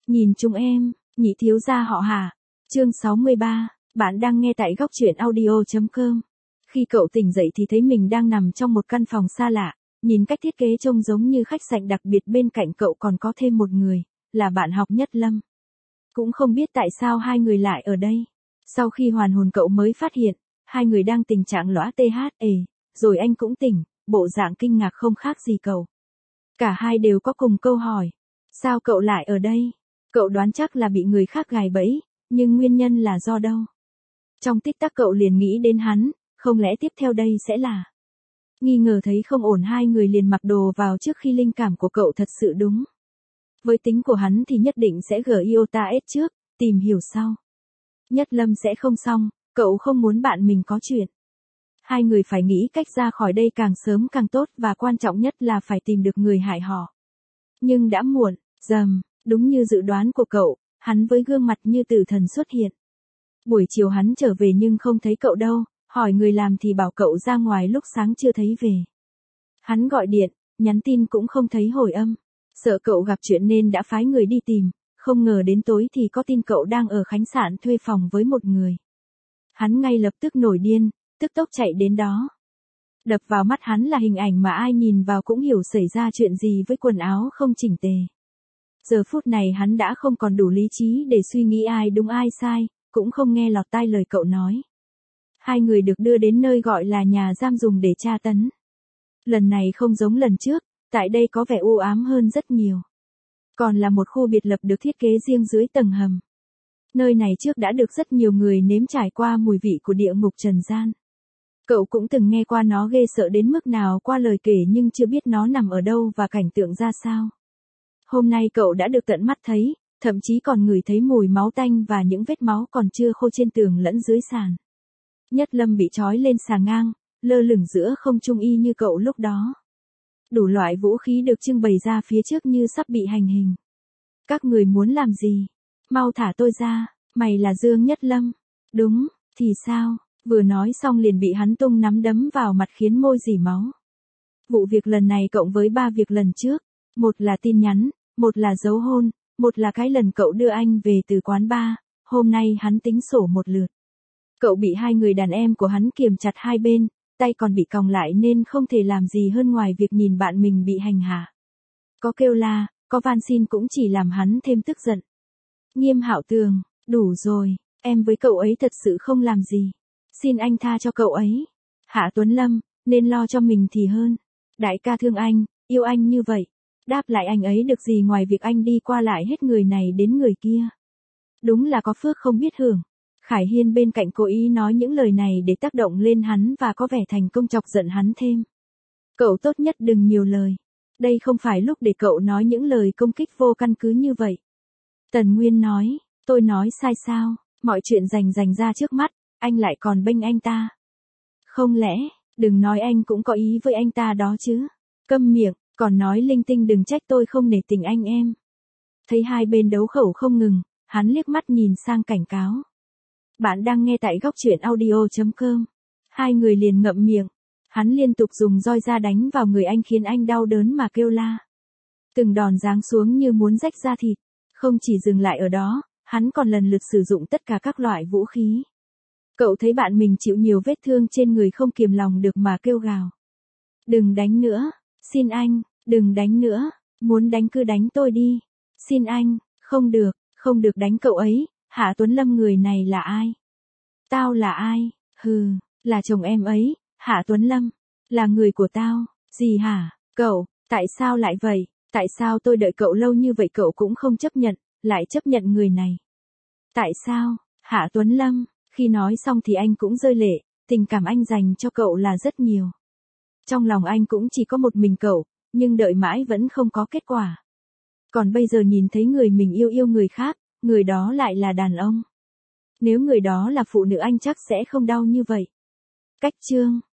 Nhìn chúng em, nhị thiếu gia họ Hà. Chương 63, bạn đang nghe tại góc truyện audio.com. Khi cậu tỉnh dậy thì thấy mình đang nằm trong một căn phòng xa lạ, nhìn cách thiết kế trông giống như khách sạn, đặc biệt bên cạnh cậu còn có thêm một người, là bạn học Nhất Lâm. Cũng không biết tại sao hai người lại ở đây. Sau khi hoàn hồn cậu mới phát hiện, hai người đang tình trạng lõa THE, rồi anh cũng tỉnh, bộ dạng kinh ngạc không khác gì cậu. Cả hai đều có cùng câu hỏi. Sao cậu lại ở đây? Cậu đoán chắc là bị người khác gài bẫy, nhưng nguyên nhân là do đâu? Trong tích tắc cậu liền nghĩ đến hắn, không lẽ tiếp theo đây sẽ là... Nghi ngờ thấy không ổn, hai người liền mặc đồ vào trước khi linh cảm của cậu thật sự đúng. Với tính của hắn thì nhất định sẽ GIOTA-S trước, tìm hiểu sau. Nhất Lâm sẽ không xong, cậu không muốn bạn mình có chuyện. Hai người phải nghĩ cách ra khỏi đây càng sớm càng tốt, và quan trọng nhất là phải tìm được người hại họ. Nhưng đã muộn, rầm, đúng như dự đoán của cậu, hắn với gương mặt như tử thần xuất hiện. Buổi chiều hắn trở về nhưng không thấy cậu đâu, hỏi người làm thì bảo cậu ra ngoài lúc sáng chưa thấy về. Hắn gọi điện, nhắn tin cũng không thấy hồi âm. Sợ cậu gặp chuyện nên đã phái người đi tìm, không ngờ đến tối thì có tin cậu đang ở khách sạn thuê phòng với một người. Hắn ngay lập tức nổi điên, tức tốc chạy đến đó. Đập vào mắt hắn là hình ảnh mà ai nhìn vào cũng hiểu xảy ra chuyện gì với quần áo không chỉnh tề. Giờ phút này hắn đã không còn đủ lý trí để suy nghĩ ai đúng ai sai, cũng không nghe lọt tai lời cậu nói. Hai người được đưa đến nơi gọi là nhà giam dùng để tra tấn. Lần này không giống lần trước, tại đây có vẻ u ám hơn rất nhiều. Còn là một khu biệt lập được thiết kế riêng dưới tầng hầm. Nơi này trước đã được rất nhiều người nếm trải qua mùi vị của địa ngục trần gian. Cậu cũng từng nghe qua nó ghê sợ đến mức nào qua lời kể, nhưng chưa biết nó nằm ở đâu và cảnh tượng ra sao. Hôm nay cậu đã được tận mắt thấy, thậm chí còn ngửi thấy mùi máu tanh và những vết máu còn chưa khô trên tường lẫn dưới sàn. Nhất Lâm bị trói lên xà ngang, lơ lửng giữa không trung y như cậu lúc đó. Đủ loại vũ khí được trưng bày ra phía trước như sắp bị hành hình. Các người muốn làm gì? Mau thả tôi ra, mày là Dương Nhất Lâm. Đúng, thì sao? Vừa nói xong liền bị hắn tung nắm đấm vào mặt khiến môi rỉ máu. Vụ việc lần này cộng với 3 việc lần trước, một là tin nhắn, một là dấu hôn, một là cái lần cậu đưa anh về từ quán bar, hôm nay hắn tính sổ một lượt. Cậu bị hai người đàn em của hắn kiềm chặt hai bên, tay còn bị còng lại nên không thể làm gì hơn ngoài việc nhìn bạn mình bị hành hạ. Có kêu la, có van xin cũng chỉ làm hắn thêm tức giận. Nghiêm Hạo Tường, đủ rồi, em với cậu ấy thật sự không làm gì. Xin anh tha cho cậu ấy. Hạ Tuấn Lâm, nên lo cho mình thì hơn. Đại ca thương anh, yêu anh như vậy. Đáp lại anh ấy được gì ngoài việc anh đi qua lại hết người này đến người kia. Đúng là có phước không biết hưởng. Khải Hiên bên cạnh cố ý nói những lời này để tác động lên hắn và có vẻ thành công chọc giận hắn thêm. Cậu tốt nhất đừng nhiều lời. Đây không phải lúc để cậu nói những lời công kích vô căn cứ như vậy. Tần Nguyên nói, tôi nói sai sao, mọi chuyện rành ra trước mắt, anh lại còn bênh anh ta. Không lẽ, đừng nói anh cũng có ý với anh ta đó chứ. Câm miệng, còn nói linh tinh, đừng trách tôi không nể tình anh em. Thấy hai bên đấu khẩu không ngừng, hắn liếc mắt nhìn sang cảnh cáo. Bạn đang nghe tại góc truyện audio.com. Hai người liền ngậm miệng. Hắn liên tục dùng roi ra đánh vào người anh khiến anh đau đớn mà kêu la. Từng đòn giáng xuống như muốn rách da thịt. Không chỉ dừng lại ở đó, hắn còn lần lượt sử dụng tất cả các loại vũ khí. Cậu thấy bạn mình chịu nhiều vết thương trên người không kiềm lòng được mà kêu gào. Đừng đánh nữa, xin anh, đừng đánh nữa, muốn đánh cứ đánh tôi đi. Xin anh, không được đánh cậu ấy. Hạ Tuấn Lâm người này là ai? Tao là ai? Hừ, là chồng em ấy, Hạ Tuấn Lâm. Là người của tao. Gì hả? Cậu, tại sao lại vậy? Tại sao tôi đợi cậu lâu như vậy cậu cũng không chấp nhận, lại chấp nhận người này? Tại sao? Hạ Tuấn Lâm, khi nói xong thì anh cũng rơi lệ, tình cảm anh dành cho cậu là rất nhiều. Trong lòng anh cũng chỉ có một mình cậu, nhưng đợi mãi vẫn không có kết quả. Còn bây giờ nhìn thấy người mình yêu người khác, người đó lại là đàn ông. Nếu người đó là phụ nữ anh chắc sẽ không đau như vậy. Cách chương